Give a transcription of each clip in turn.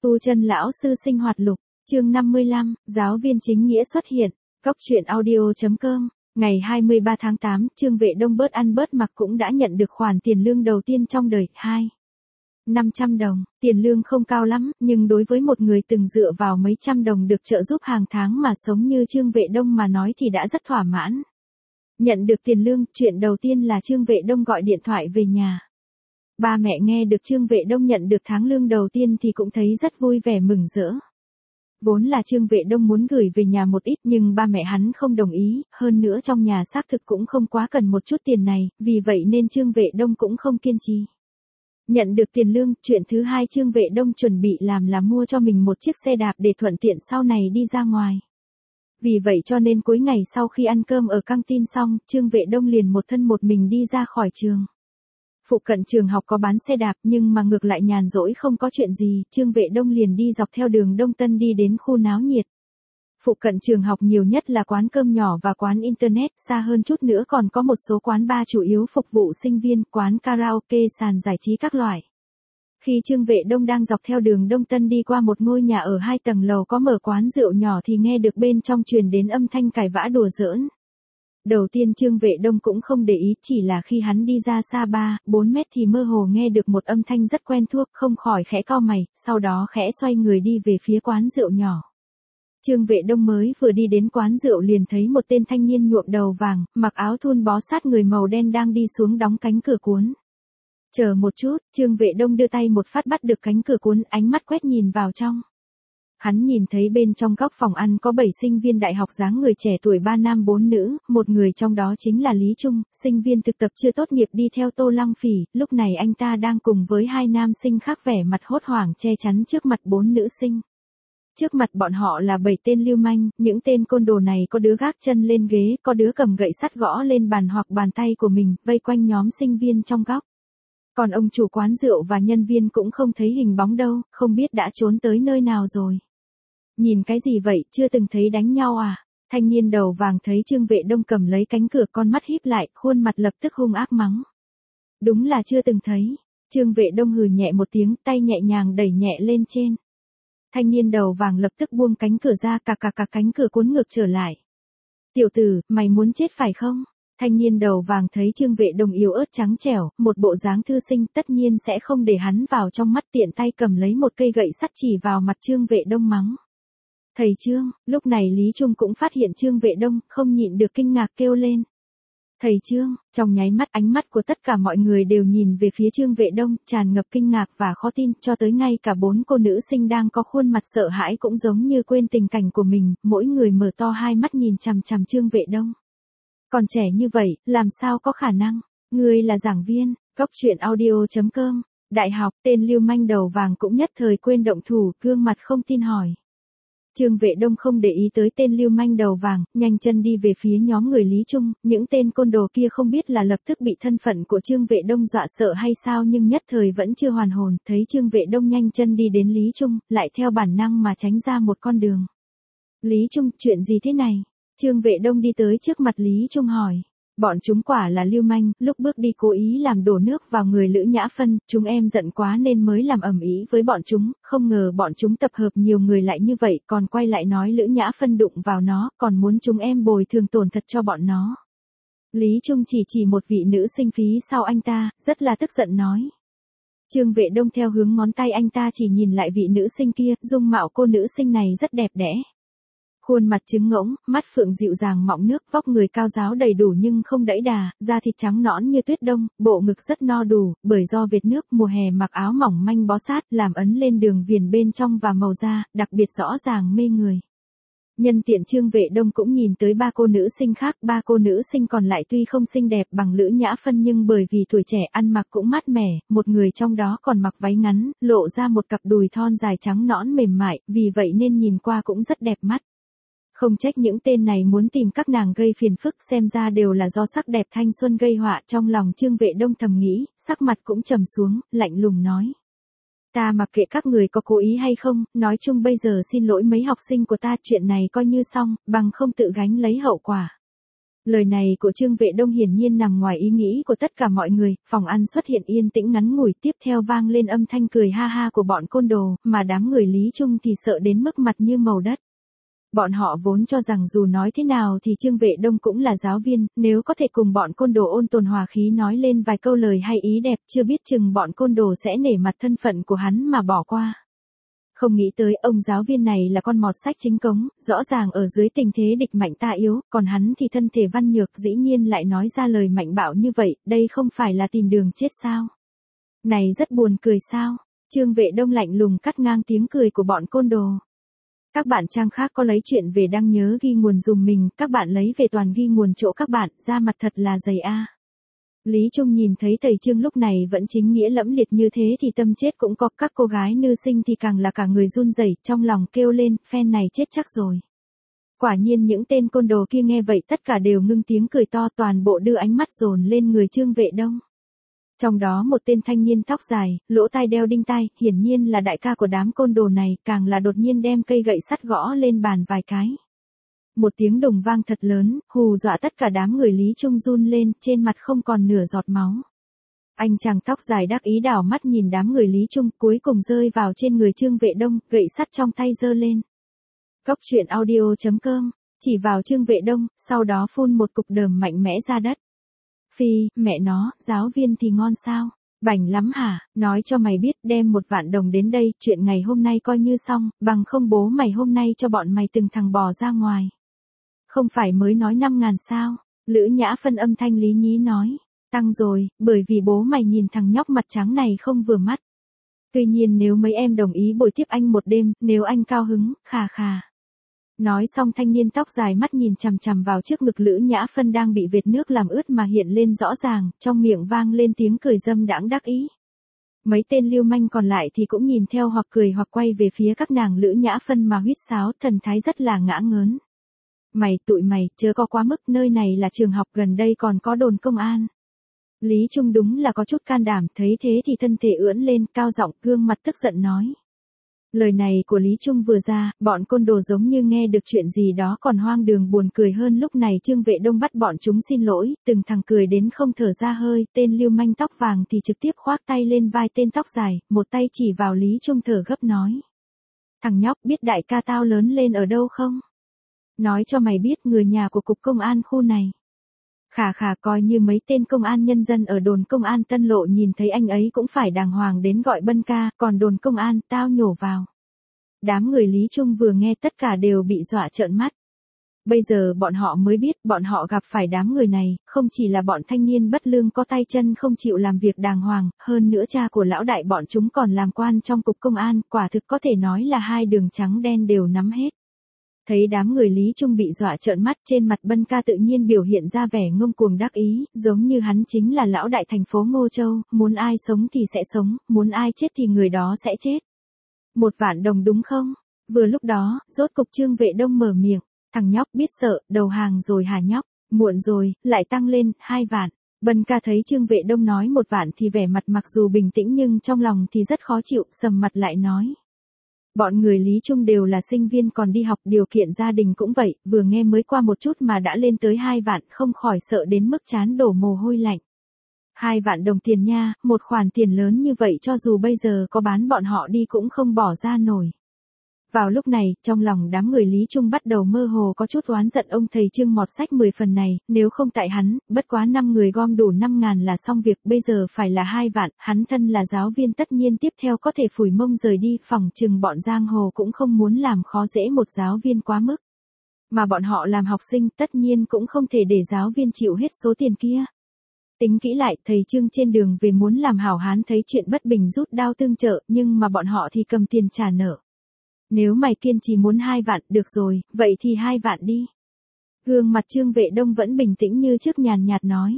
Tu Chân lão sư sinh hoạt lục, chương 55, giáo viên chính nghĩa xuất hiện. Góc truyện audio.com. Ngày 23 tháng 8, Trương Vệ Đông bớt ăn bớt mặc cũng đã nhận được khoản tiền lương đầu tiên trong đời, 500 đồng. Tiền lương không cao lắm, nhưng đối với một người từng dựa vào mấy trăm đồng được trợ giúp hàng tháng mà sống như Trương Vệ Đông mà nói thì đã rất thỏa mãn. Nhận được tiền lương, chuyện đầu tiên là Trương Vệ Đông gọi điện thoại về nhà. Ba mẹ nghe được Trương Vệ Đông nhận được tháng lương đầu tiên thì cũng thấy rất vui vẻ mừng rỡ. Vốn là Trương Vệ Đông muốn gửi về nhà một ít nhưng ba mẹ hắn không đồng ý, hơn nữa trong nhà xác thực cũng không quá cần một chút tiền này, vì vậy nên Trương Vệ Đông cũng không kiên trì. Nhận được tiền lương, chuyện thứ hai Trương Vệ Đông chuẩn bị làm là mua cho mình một chiếc xe đạp để thuận tiện sau này đi ra ngoài. Vì vậy cho nên cuối ngày sau khi ăn cơm ở căng tin xong, Trương Vệ Đông liền một thân một mình đi ra khỏi trường. Phụ cận trường học có bán xe đạp nhưng mà ngược lại nhàn rỗi không có chuyện gì, Trương Vệ Đông liền đi dọc theo đường Đông Tân đi đến khu náo nhiệt. Phụ cận trường học nhiều nhất là quán cơm nhỏ và quán internet, xa hơn chút nữa còn có một số quán bar chủ yếu phục vụ sinh viên, quán karaoke, sàn giải trí các loại. Khi Trương Vệ Đông đang dọc theo đường Đông Tân đi qua một ngôi nhà ở 2 tầng lầu có mở quán rượu nhỏ thì nghe được bên trong truyền đến âm thanh cãi vã đùa giỡn. Đầu tiên Trương Vệ Đông cũng không để ý, chỉ là khi hắn đi ra xa 3-4 mét thì mơ hồ nghe được một âm thanh rất quen thuộc, không khỏi khẽ cau mày, sau đó khẽ xoay người đi về phía quán rượu nhỏ. Trương Vệ Đông mới vừa đi đến quán rượu liền thấy một tên thanh niên nhuộm đầu vàng, mặc áo thun bó sát người màu đen đang đi xuống đóng cánh cửa cuốn. Chờ một chút, Trương Vệ Đông đưa tay một phát bắt được cánh cửa cuốn, ánh mắt quét nhìn vào trong. Hắn nhìn thấy bên trong góc phòng ăn có 7 sinh viên đại học dáng người trẻ tuổi 3 nam 4 nữ, một người trong đó chính là Lý Trung, sinh viên thực tập chưa tốt nghiệp đi theo Tô Lăng Phỉ, lúc này anh ta đang cùng với 2 nam sinh khác vẻ mặt hốt hoảng che chắn trước mặt 4 nữ sinh. Trước mặt bọn họ là 7 tên lưu manh, những tên côn đồ này có đứa gác chân lên ghế, có đứa cầm gậy sắt gõ lên bàn hoặc bàn tay của mình, vây quanh nhóm sinh viên trong góc. Còn ông chủ quán rượu và nhân viên cũng không thấy hình bóng đâu, không biết đã trốn tới nơi nào rồi. Nhìn cái gì vậy, chưa từng thấy đánh nhau à? Thanh niên đầu vàng thấy Trương Vệ Đông cầm lấy cánh cửa, con mắt híp lại, khuôn mặt lập tức hung ác mắng. Đúng là chưa từng thấy. Trương Vệ Đông hừ nhẹ một tiếng, tay nhẹ nhàng đẩy nhẹ lên trên. Thanh niên đầu vàng lập tức buông cánh cửa ra, cà cánh cửa cuốn ngược trở lại. Tiểu tử, mày muốn chết phải không? Thanh niên đầu vàng thấy Trương Vệ Đông yếu ớt trắng trẻo, một bộ dáng thư sinh, tất nhiên sẽ không để hắn vào trong mắt, tiện tay cầm lấy một cây gậy sắt chỉ vào mặt Trương Vệ Đông mắng. Thầy Trương, lúc này Lý Trung cũng phát hiện Trương Vệ Đông, không nhịn được kinh ngạc kêu lên. Thầy Trương, trong nháy mắt ánh mắt của tất cả mọi người đều nhìn về phía Trương Vệ Đông, tràn ngập kinh ngạc và khó tin, cho tới ngay cả 4 cô nữ sinh đang có khuôn mặt sợ hãi cũng giống như quên tình cảnh của mình, mỗi người mở to hai mắt nhìn chằm chằm Trương Vệ Đông. Còn trẻ như vậy, làm sao có khả năng? Ngươi là giảng viên, góc truyện audio.com, đại học, tên lưu manh đầu vàng cũng nhất thời quên động thủ, gương mặt không tin hỏi. Trương Vệ Đông không để ý tới tên lưu manh đầu vàng, nhanh chân đi về phía nhóm người Lý Trung, những tên côn đồ kia không biết là lập tức bị thân phận của Trương Vệ Đông dọa sợ hay sao nhưng nhất thời vẫn chưa hoàn hồn, thấy Trương Vệ Đông nhanh chân đi đến Lý Trung, lại theo bản năng mà tránh ra một con đường. Lý Trung, chuyện gì thế này? Trương Vệ Đông đi tới trước mặt Lý Trung hỏi. Bọn chúng quả là lưu manh, lúc bước đi cố ý làm đổ nước vào người Lữ Nhã Phân, chúng em giận quá nên mới làm ầm ĩ với bọn chúng, không ngờ bọn chúng tập hợp nhiều người lại như vậy, còn quay lại nói Lữ Nhã Phân đụng vào nó, còn muốn chúng em bồi thường tổn thật cho bọn nó. Lý Trung chỉ một vị nữ sinh phí sau anh ta, rất là tức giận nói. Trương Vệ Đông theo hướng ngón tay anh ta chỉ nhìn lại vị nữ sinh kia, dung mạo cô nữ sinh này rất đẹp đẽ. Khuôn mặt trứng ngỗng, mắt phượng dịu dàng mọng nước, vóc người cao ráo đầy đủ nhưng không đẫy đà, da thịt trắng nõn như tuyết đông, bộ ngực rất no đủ, bởi do vệt nước mùa hè mặc áo mỏng manh bó sát, làm ấn lên đường viền bên trong và màu da, đặc biệt rõ ràng mê người. Nhân tiện Trương Vệ Đông cũng nhìn tới 3 cô nữ sinh khác, 3 cô nữ sinh còn lại tuy không xinh đẹp bằng Lữ Nhã Phân nhưng bởi vì tuổi trẻ ăn mặc cũng mát mẻ, một người trong đó còn mặc váy ngắn, lộ ra một cặp đùi thon dài trắng nõn mềm mại, vì vậy nên nhìn qua cũng rất đẹp mắt. Không trách những tên này muốn tìm các nàng gây phiền phức, xem ra đều là do sắc đẹp thanh xuân gây họa, trong lòng Trương Vệ Đông thầm nghĩ, sắc mặt cũng trầm xuống, lạnh lùng nói. Ta mặc kệ các người có cố ý hay không, nói chung bây giờ xin lỗi mấy học sinh của ta, chuyện này coi như xong, bằng không tự gánh lấy hậu quả. Lời này của Trương Vệ Đông hiển nhiên nằm ngoài ý nghĩ của tất cả mọi người, phòng ăn xuất hiện yên tĩnh ngắn ngủi, tiếp theo vang lên âm thanh cười ha ha của bọn côn đồ, mà đám người Lý Trung thì sợ đến mức mặt như màu đất. Bọn họ vốn cho rằng dù nói thế nào thì Trương Vệ Đông cũng là giáo viên, nếu có thể cùng bọn côn đồ ôn tồn hòa khí nói lên vài câu lời hay ý đẹp, chưa biết chừng bọn côn đồ sẽ nể mặt thân phận của hắn mà bỏ qua. Không nghĩ tới ông giáo viên này là con mọt sách chính cống, rõ ràng ở dưới tình thế địch mạnh ta yếu, còn hắn thì thân thể văn nhược dĩ nhiên lại nói ra lời mạnh bạo như vậy, đây không phải là tìm đường chết sao? Này rất buồn cười sao? Trương Vệ Đông lạnh lùng cắt ngang tiếng cười của bọn côn đồ. Các bạn trang khác có lấy chuyện về đăng nhớ ghi nguồn dùm mình, các bạn lấy về toàn ghi nguồn chỗ các bạn, ra mặt thật là dày a. Lý Trung nhìn thấy thầy Trương lúc này vẫn chính nghĩa lẫm liệt như thế thì tâm chết cũng có, các cô gái nữ sinh thì càng là cả người run rẩy, trong lòng kêu lên, phen này chết chắc rồi. Quả nhiên những tên côn đồ kia nghe vậy tất cả đều ngưng tiếng cười to, toàn bộ đưa ánh mắt dồn lên người Trương Vệ Đông. Trong đó một tên thanh niên tóc dài, lỗ tai đeo đinh tai, hiển nhiên là đại ca của đám côn đồ này, càng là đột nhiên đem cây gậy sắt gõ lên bàn vài cái. Một tiếng đùng vang thật lớn, hù dọa tất cả đám người Lý Trung run lên, trên mặt không còn nửa giọt máu. Anh chàng tóc dài đắc ý đảo mắt nhìn đám người Lý Trung, cuối cùng rơi vào trên người Trương Vệ Đông, gậy sắt trong tay giơ lên. Cốc truyện audio.com, chỉ vào Trương Vệ Đông, sau đó phun một cục đờm mạnh mẽ ra đất. Phi, mẹ nó, giáo viên thì ngon sao? Bảnh lắm hả? Nói cho mày biết, đem 1 vạn đồng đến đây, chuyện ngày hôm nay coi như xong, bằng không bố mày hôm nay cho bọn mày từng thằng bò ra ngoài. Không phải mới nói 5.000 sao? Lữ Nhã Phân âm thanh lý nhí nói. Tăng rồi, bởi vì bố mày nhìn thằng nhóc mặt trắng này không vừa mắt. Tuy nhiên nếu mấy em đồng ý bồi tiếp anh một đêm, nếu anh cao hứng, khà khà. Nói xong thanh niên tóc dài mắt nhìn chằm chằm vào trước ngực Lữ Nhã Phân đang bị vệt nước làm ướt mà hiện lên rõ ràng, trong miệng vang lên tiếng cười dâm đãng đắc ý. Mấy tên lưu manh còn lại thì cũng nhìn theo hoặc cười hoặc quay về phía các nàng Lữ Nhã Phân mà huýt sáo, thần thái rất là ngã ngớn. Tụi mày, chớ có quá mức, nơi này là trường học, gần đây còn có đồn công an. Lý Trung đúng là có chút can đảm, thấy thế thì thân thể ưỡn lên, cao giọng, gương mặt tức giận nói. Lời này của Lý Trung vừa ra, bọn côn đồ giống như nghe được chuyện gì đó còn hoang đường buồn cười hơn. Lúc này Trương Vệ Đông bắt bọn chúng xin lỗi, từng thằng cười đến không thở ra hơi, tên lưu manh tóc vàng thì trực tiếp khoác tay lên vai tên tóc dài, một tay chỉ vào Lý Trung thở gấp nói. Thằng nhóc, biết đại ca tao lớn lên ở đâu không? Nói cho mày biết, người nhà của cục công an khu này. Khà khà, coi như mấy tên công an nhân dân ở đồn công an Tân Lộ nhìn thấy anh ấy cũng phải đàng hoàng đến gọi Bân ca, còn đồn công an, tao nhổ vào. Đám người Lý Trung vừa nghe tất cả đều bị dọa trợn mắt. Bây giờ bọn họ mới biết, bọn họ gặp phải đám người này, không chỉ là bọn thanh niên bất lương có tay chân không chịu làm việc đàng hoàng, hơn nữa cha của lão đại bọn chúng còn làm quan trong cục công an, quả thực có thể nói là hai đường trắng đen đều nắm hết. Thấy đám người Lý Trung bị dọa trợn mắt, trên mặt Bân ca tự nhiên biểu hiện ra vẻ ngông cuồng đắc ý, giống như hắn chính là lão đại thành phố Ngô Châu, muốn ai sống thì sẽ sống, muốn ai chết thì người đó sẽ chết. 1 vạn đồng đúng không? Vừa lúc đó, rốt cục Trương Vệ Đông mở miệng, thằng nhóc biết sợ, đầu hàng rồi hả nhóc, muộn rồi, lại tăng lên, 2 vạn. Bân ca thấy Trương Vệ Đông nói 1 vạn thì vẻ mặt mặc dù bình tĩnh nhưng trong lòng thì rất khó chịu, sầm mặt lại nói. Bọn người Lý Trung đều là sinh viên còn đi học, điều kiện gia đình cũng vậy, vừa nghe mới qua một chút mà đã lên tới 2 vạn, không khỏi sợ đến mức trán đổ mồ hôi lạnh. 2 vạn đồng tiền nha, một khoản tiền lớn như vậy cho dù bây giờ có bán bọn họ đi cũng không bỏ ra nổi. Vào lúc này, trong lòng đám người Lý Trung bắt đầu mơ hồ có chút oán giận ông thầy Trương mọt sách 10 phần này, nếu không tại hắn, bất quá 5 người gom đủ 5.000 là xong việc, bây giờ phải là 2 vạn, hắn thân là giáo viên tất nhiên tiếp theo có thể phủi mông rời đi, phỏng chừng bọn giang hồ cũng không muốn làm khó dễ một giáo viên quá mức. Mà bọn họ làm học sinh tất nhiên cũng không thể để giáo viên chịu hết số tiền kia. Tính kỹ lại, thầy Trương trên đường về muốn làm hảo hán thấy chuyện bất bình rút đao tương trợ, nhưng mà bọn họ thì cầm tiền trả nợ. Nếu mày kiên trì muốn 2 vạn, được rồi, vậy thì 2 vạn đi. Gương mặt Trương Vệ Đông vẫn bình tĩnh như trước, nhàn nhạt nói.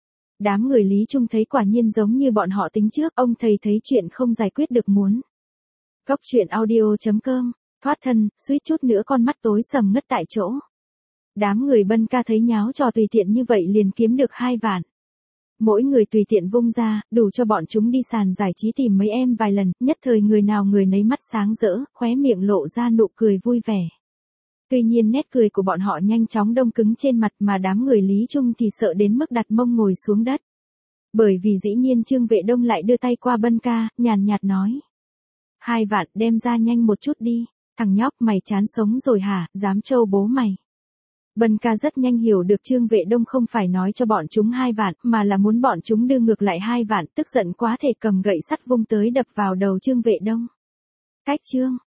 Đám người Lý Trung thấy quả nhiên giống như bọn họ tính trước, ông thầy thấy chuyện không giải quyết được muốn. Cốc truyện audio.com, thoát thân, suýt chút nữa con mắt tối sầm ngất tại chỗ. Đám người Bân ca thấy nháo trò tùy tiện như vậy liền kiếm được 2 vạn. Mỗi người tùy tiện vung ra, đủ cho bọn chúng đi sàn giải trí tìm mấy em vài lần, nhất thời người nào người nấy mắt sáng rỡ, khóe miệng lộ ra nụ cười vui vẻ. Tuy nhiên nét cười của bọn họ nhanh chóng đông cứng trên mặt mà đám người Lý Trung thì sợ đến mức đặt mông ngồi xuống đất. Bởi vì dĩ nhiên Trương Vệ Đông lại đưa tay qua Bân Ca, nhàn nhạt nói. 2 vạn đem ra nhanh một chút đi, thằng nhóc mày chán sống rồi hả, dám trâu bố mày. Bân Ca rất nhanh hiểu được Trương Vệ Đông không phải nói cho bọn chúng 2 vạn mà là muốn bọn chúng đưa ngược lại 2 vạn, tức giận quá thể cầm gậy sắt vung tới đập vào đầu Trương Vệ Đông. Cách Trương